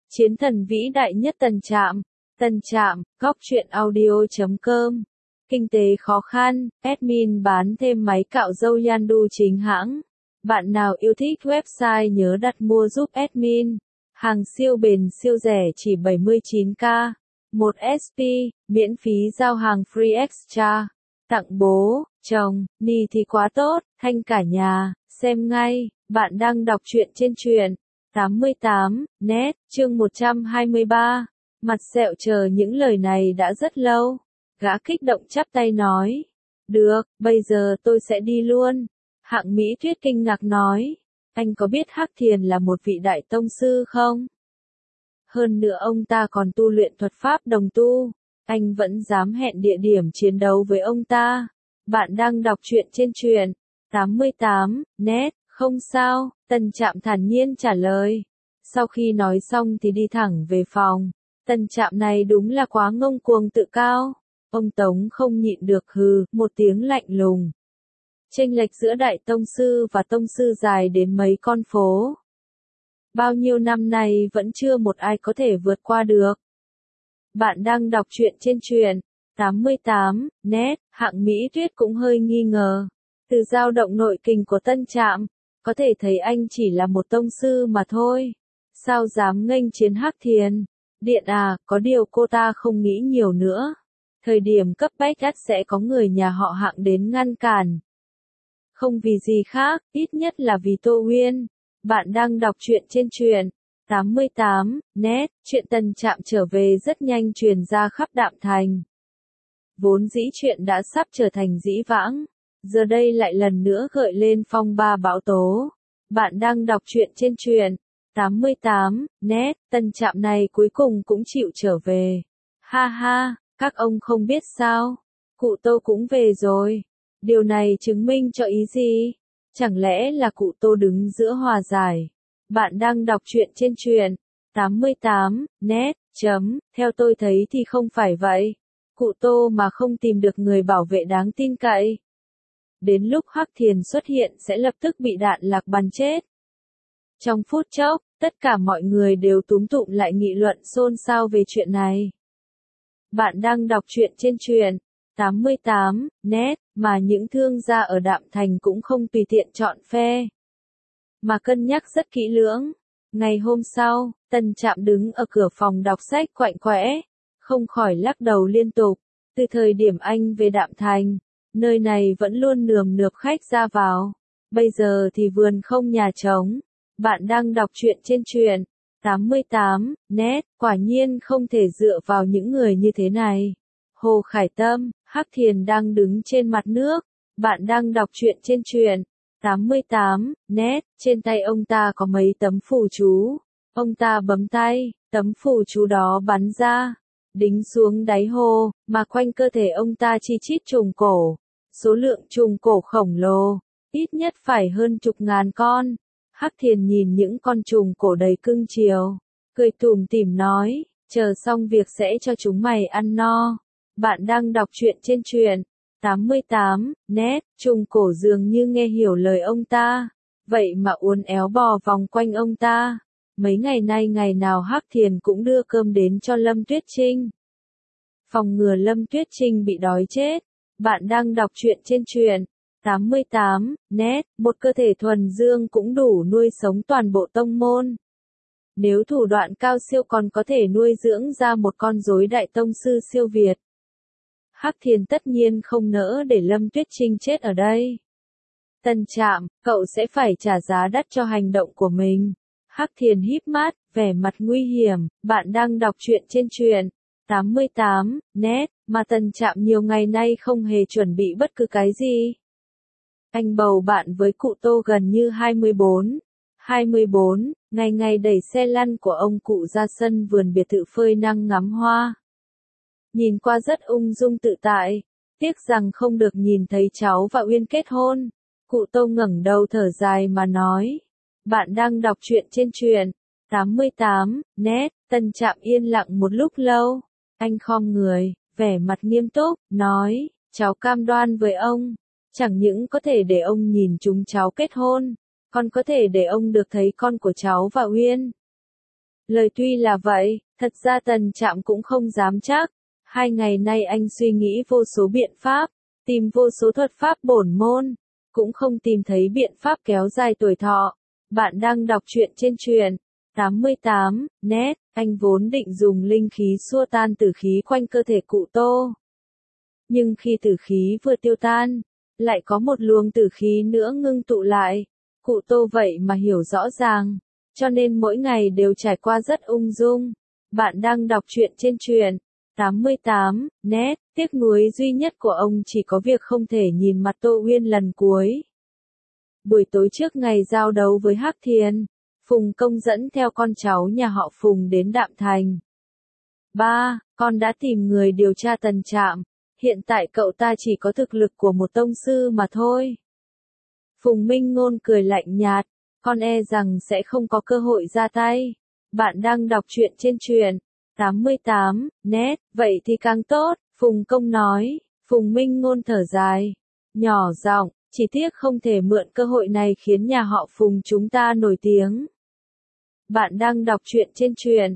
Chiến thần vĩ đại nhất Tân Trạm. Tân Trạm, góc truyện audio.com. Kinh tế khó khăn, admin bán thêm máy cạo râu Yandu chính hãng. Bạn nào yêu thích website nhớ đặt mua giúp admin. Hàng siêu bền siêu rẻ chỉ 79k. 1 SP, miễn phí giao hàng free extra. Tặng bố, chồng, ni thì quá tốt, thanh cả nhà, xem ngay, bạn đang đọc truyện trên truyện 88, net, chương 123. Mặt sẹo chờ những lời này đã rất lâu. Gã kích động chắp tay nói. Được, bây giờ tôi sẽ đi luôn. Hạng Mỹ Tuyết kinh ngạc nói. Anh có biết Hắc Thiền là một vị đại tông sư không? Hơn nữa ông ta còn tu luyện thuật pháp đồng tu. Anh vẫn dám hẹn địa điểm chiến đấu với ông ta. Bạn đang đọc truyện trên truyện 88, net, không sao, Tân Trạm thản nhiên trả lời. Sau khi nói xong thì đi thẳng về phòng. Tân Trạm này đúng là quá ngông cuồng tự cao. Ông Tống không nhịn được hừ, một tiếng lạnh lùng. Chênh lệch giữa đại tông sư và tông sư dài đến mấy con phố. Bao nhiêu năm nay vẫn chưa một ai có thể vượt qua được. Bạn đang đọc truyện trên truyện 88, net, Hạng Mỹ Tuyết cũng hơi nghi ngờ. Từ dao động nội kình của Tân Trạm, có thể thấy anh chỉ là một tông sư mà thôi. Sao dám nghênh chiến Hắc Thiền? Điện à, có điều cô ta không nghĩ nhiều nữa. Thời điểm cấp bách ắt sẽ có người nhà họ Hạng đến ngăn cản. Không vì gì khác, ít nhất là vì Tô Uyên. Bạn đang đọc truyện trên truyện 88, net, chuyện Tân Trạm trở về rất nhanh truyền ra khắp Đạm Thành. Vốn dĩ chuyện đã sắp trở thành dĩ vãng, giờ đây lại lần nữa gợi lên phong ba bão tố. Bạn đang đọc truyện trên truyện 88, net, Tân Trạm này cuối cùng cũng chịu trở về. Ha ha, các ông không biết sao, cụ Tô cũng về rồi. Điều này chứng minh cho ý gì? Chẳng lẽ là cụ Tô đứng giữa hòa giải? Bạn đang đọc truyện trên truyện 88, net, theo tôi thấy thì không phải vậy. Cụ Tô mà không tìm được người bảo vệ đáng tin cậy. Đến lúc Hắc Thiền xuất hiện sẽ lập tức bị đạn lạc bắn chết. Trong phút chốc, tất cả mọi người đều túm tụm lại nghị luận xôn xao về chuyện này. Bạn đang đọc truyện trên truyện 88, net, mà những thương gia ở Đạm Thành cũng không tùy tiện chọn phe, mà cân nhắc rất kỹ lưỡng. Ngày hôm sau, Tân Trạm đứng ở cửa phòng đọc sách quạnh quẽ, không khỏi lắc đầu liên tục. Từ thời điểm anh về Đạm Thành, nơi này vẫn luôn nườm nượp khách ra vào. Bây giờ thì vườn không nhà trống. Bạn đang đọc truyện trên truyện 88, net, quả nhiên không thể dựa vào những người như thế này. Hồ Khải Tâm, Hắc Thiền đang đứng trên mặt nước. Bạn đang đọc truyện trên truyện 88, net, trên tay ông ta có mấy tấm phù chú. Ông ta bấm tay, tấm phù chú đó bắn ra, đính xuống đáy hồ, mà quanh cơ thể ông ta chi chít trùng cổ. Số lượng trùng cổ khổng lồ, ít nhất phải hơn chục ngàn con. Hắc Thiền nhìn những con trùng cổ đầy cưng chiều, cười tủm tỉm nói, chờ xong việc sẽ cho chúng mày ăn no. Bạn đang đọc truyện trên truyện 88, net, trùng cổ dường như nghe hiểu lời ông ta, vậy mà uốn éo bò vòng quanh ông ta. Mấy ngày nay ngày nào Hắc Thiền cũng đưa cơm đến cho Lâm Tuyết Trinh. Phòng ngừa Lâm Tuyết Trinh bị đói chết. Bạn đang đọc truyện trên truyện 88, net, một cơ thể thuần dương cũng đủ nuôi sống toàn bộ tông môn. Nếu thủ đoạn cao siêu còn có thể nuôi dưỡng ra một con rối đại tông sư siêu việt. Hắc Thiền tất nhiên không nỡ để Lâm Tuyết Trinh chết ở đây. Tân Trạm, cậu sẽ phải trả giá đắt cho hành động của mình. Hắc Thiền híp mắt, vẻ mặt nguy hiểm. Bạn đang đọc truyện trên truyện 88, net, mà Tân Trạm nhiều ngày nay không hề chuẩn bị bất cứ cái gì. Anh bầu bạn với cụ Tô gần như 24, ngày ngày đẩy xe lăn của ông cụ ra sân vườn biệt thự phơi nắng ngắm hoa. Nhìn qua rất ung dung tự tại, tiếc rằng không được nhìn thấy cháu và Uyên kết hôn. Cụ Tô ngẩng đầu thở dài mà nói. Bạn đang đọc truyện trên truyện 88, net, Tân Trạm yên lặng một lúc lâu. Anh khom người, vẻ mặt nghiêm túc, nói, cháu cam đoan với ông, chẳng những có thể để ông nhìn chúng cháu kết hôn, còn có thể để ông được thấy con của cháu và Uyên. Lời tuy là vậy, thật ra Tần Trạm cũng không dám chắc. 2 ngày nay anh suy nghĩ vô số biện pháp, tìm vô số thuật pháp bổn môn, cũng không tìm thấy biện pháp kéo dài tuổi thọ. Bạn đang đọc truyện trên truyện 88 net, anh vốn định dùng linh khí xua tan tử khí quanh cơ thể cụ Tô. Nhưng khi tử khí vừa tiêu tan, lại có một luồng tử khí nữa ngưng tụ lại. Cụ Tô vậy mà hiểu rõ ràng, cho nên mỗi ngày đều trải qua rất ung dung. Bạn đang đọc truyện trên truyện 88 net, tiếc nuối duy nhất của ông chỉ có việc không thể nhìn mặt Tô Uyên lần cuối. Buổi tối trước ngày giao đấu với Hắc Thiên, Phùng Công dẫn theo con cháu nhà họ Phùng đến Đạm Thành. Ba, con đã tìm người điều tra Tần Trạm, hiện tại cậu ta chỉ có thực lực của một tông sư mà thôi. Phùng Minh Ngôn cười lạnh nhạt, con e rằng sẽ không có cơ hội ra tay. Bạn đang đọc truyện trên truyện 88 net, vậy thì càng tốt, Phùng Công nói. Phùng Minh Ngôn thở dài, nhỏ giọng, chỉ tiếc không thể mượn cơ hội này khiến nhà họ Phùng chúng ta nổi tiếng. Bạn đang đọc truyện trên truyện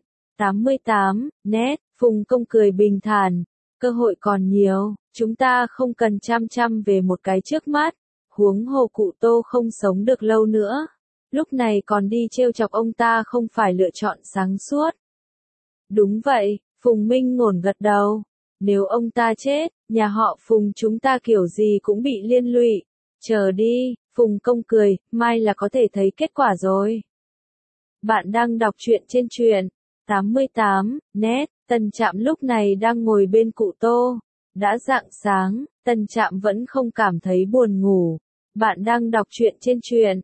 88 net, Phùng Công cười bình thản, cơ hội còn nhiều, chúng ta không cần chăm chăm về một cái trước mắt, huống hồ cụ Tô không sống được lâu nữa. Lúc này còn đi trêu chọc ông ta không phải lựa chọn sáng suốt. Đúng vậy, Phùng Minh Ngôn gật đầu. Nếu ông ta chết, nhà họ Phùng chúng ta kiểu gì cũng bị liên lụy. Chờ đi, Phùng Công cười, mai là có thể thấy kết quả rồi. Bạn đang đọc truyện trên truyện 88 net, Tần Trạm lúc này đang ngồi bên cụ Tô. Đã rạng sáng, Tần Trạm vẫn không cảm thấy buồn ngủ. Bạn đang đọc truyện trên truyện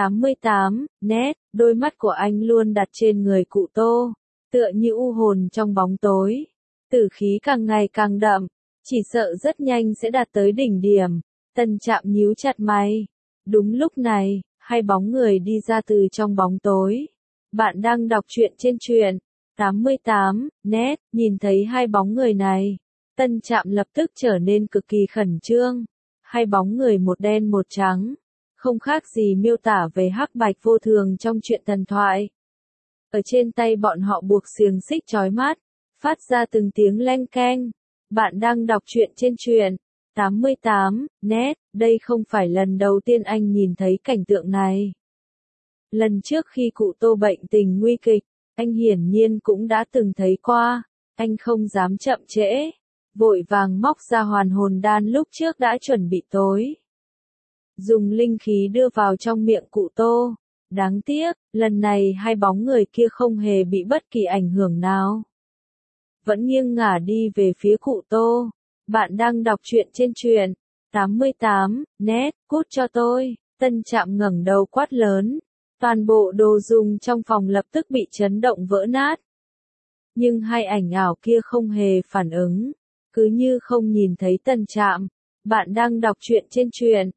88 net, đôi mắt của anh luôn đặt trên người cụ Tô, tựa như u hồn trong bóng tối. Tử khí càng ngày càng đậm, chỉ sợ rất nhanh sẽ đạt tới đỉnh điểm. Tần Trạm nhíu chặt mày. Đúng lúc này, hai bóng người đi ra từ trong bóng tối. Bạn đang đọc truyện trên truyện 88 net, nhìn thấy hai bóng người này, Tần Trạm lập tức trở nên cực kỳ khẩn trương. Hai bóng người một đen một trắng, không khác gì miêu tả về hắc bạch vô thường trong truyện thần thoại. Ở trên tay bọn họ buộc xiềng xích chói mắt, phát ra từng tiếng leng keng. Bạn đang đọc truyện trên truyện 88 net, đây không phải lần đầu tiên anh nhìn thấy cảnh tượng này. Lần trước khi cụ Tô bệnh tình nguy kịch, anh hiển nhiên cũng đã từng thấy qua. Anh không dám chậm trễ, vội vàng móc ra hoàn hồn đan lúc trước đã chuẩn bị tối. Dùng linh khí đưa vào trong miệng cụ Tô. Đáng tiếc, lần này hai bóng người kia không hề bị bất kỳ ảnh hưởng nào. Vẫn nghiêng ngả đi về phía cụ Tô. Bạn đang đọc truyện trên truyện 88 net, cút cho tôi. Tần Trạm ngẩng đầu quát lớn. Toàn bộ đồ dùng trong phòng lập tức bị chấn động vỡ nát. Nhưng hai ảnh ảo kia không hề phản ứng, cứ như không nhìn thấy Tần Trạm. Bạn đang đọc truyện trên truyện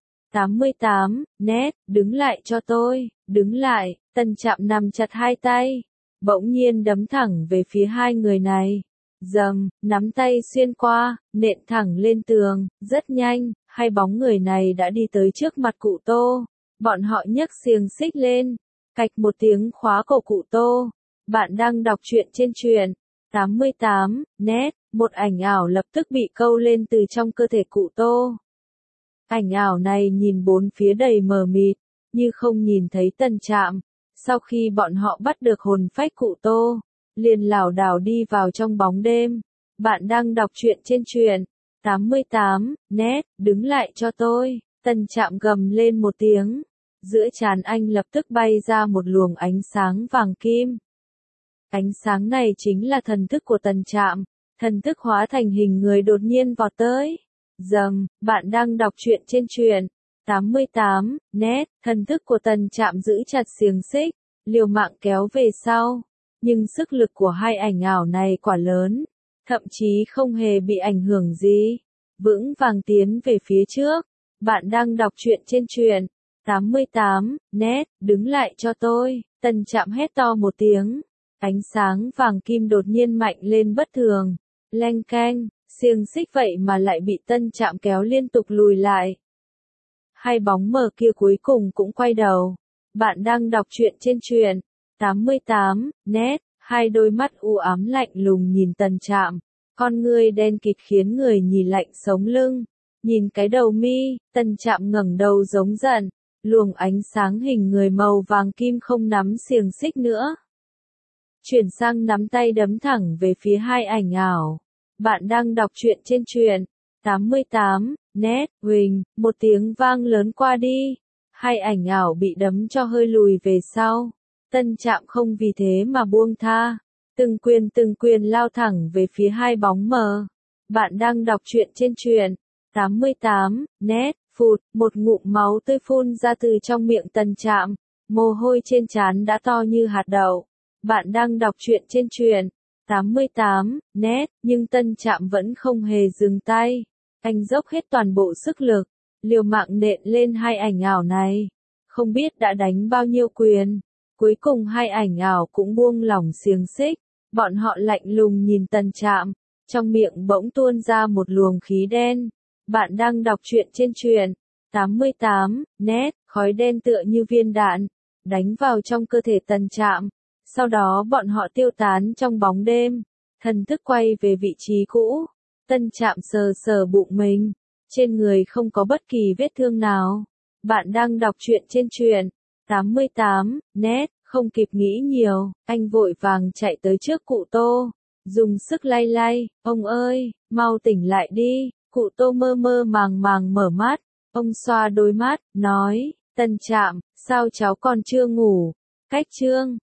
88 net, đứng lại cho tôi, đứng lại. Tần Trạm nắm chặt hai tay, bỗng nhiên đấm thẳng về phía hai người này. Dầm, nắm tay xuyên qua, nện thẳng lên tường, rất nhanh, hai bóng người này đã đi tới trước mặt cụ Tô. Bọn họ nhấc xiềng xích lên, cạch một tiếng khóa cổ cụ Tô. Bạn đang đọc truyện trên truyện 88 net, một ảnh ảo lập tức bị câu lên từ trong cơ thể cụ Tô. Ảnh ảo này nhìn bốn phía đầy mờ mịt, như không nhìn thấy Tần Trạm. Sau khi bọn họ bắt được hồn phách cụ Tô, liền lảo đảo đi vào trong bóng đêm. Bạn đang đọc truyện trên truyện 88 net, đứng lại cho tôi. Tần Trạm gầm lên một tiếng. Giữa trán anh lập tức bay ra một luồng ánh sáng vàng kim. Ánh sáng này chính là thần thức của Tần Trạm. Thần thức hóa thành hình người đột nhiên vọt tới. Dầm, bạn đang đọc truyện trên truyện 88 net, thần thức của Tần Trạm giữ chặt xiềng xích, liều mạng kéo về sau. Nhưng sức lực của hai ảnh ảo này quả lớn, thậm chí không hề bị ảnh hưởng gì. Vững vàng tiến về phía trước. Bạn đang đọc truyện trên truyện 88 net, đứng lại cho tôi. Tần Trạm hét to một tiếng. Ánh sáng vàng kim đột nhiên mạnh lên bất thường. Leng keng, xiềng xích vậy mà lại bị Tần Trạm kéo liên tục lùi lại. Hai bóng mờ kia cuối cùng cũng quay đầu. Bạn đang đọc truyện trên truyện 88 net, Hai đôi mắt u ám lạnh lùng nhìn Tần Trạm, con ngươi đen kịt khiến người nhìn lạnh sống lưng. Nhìn cái đầu mi, Tần Trạm ngẩng đầu giống giận, luồng ánh sáng hình người màu vàng kim không nắm xiềng xích nữa. Chuyển sang nắm tay đấm thẳng về phía hai ảnh ảo. Bạn đang đọc truyện trên truyện 88, net, Huỳnh, một tiếng vang lớn qua đi. Hai ảnh ảo bị đấm cho hơi lùi về sau. Tân Trạm không vì thế mà buông tha. Từng quyền lao thẳng về phía hai bóng mờ. Bạn đang đọc truyện trên truyện 88, net, phụt, một ngụm máu tươi phun ra từ trong miệng Tần Trạm. Mồ hôi trên trán đã to như hạt đậu. Bạn đang đọc truyện trên truyện 88, net, nhưng Tân Trạm vẫn không hề dừng tay. Anh dốc hết toàn bộ sức lực, liều mạng nện lên hai ảnh ảo này. Không biết đã đánh bao nhiêu quyền. Cuối cùng hai ảnh ảo cũng buông lỏng xiềng xích. Bọn họ lạnh lùng nhìn Tần Trạm. Trong miệng bỗng tuôn ra một luồng khí đen. Bạn đang đọc truyện trên truyện 88, net, khói đen tựa như viên đạn, đánh vào trong cơ thể Tần Trạm. Sau đó bọn họ tiêu tán trong bóng đêm. Thần thức quay về vị trí cũ. Tân Trạm sờ sờ bụng mình. Trên người không có bất kỳ vết thương nào. Bạn đang đọc truyện trên truyện 88, net, không kịp nghĩ nhiều. Anh vội vàng chạy tới trước cụ Tô. Dùng sức lay lay. Ông ơi, mau tỉnh lại đi. Cụ Tô mơ mơ màng màng mở mắt. Ông xoa đôi mắt, nói, Tân Trạm, sao cháu còn chưa ngủ? Cách chương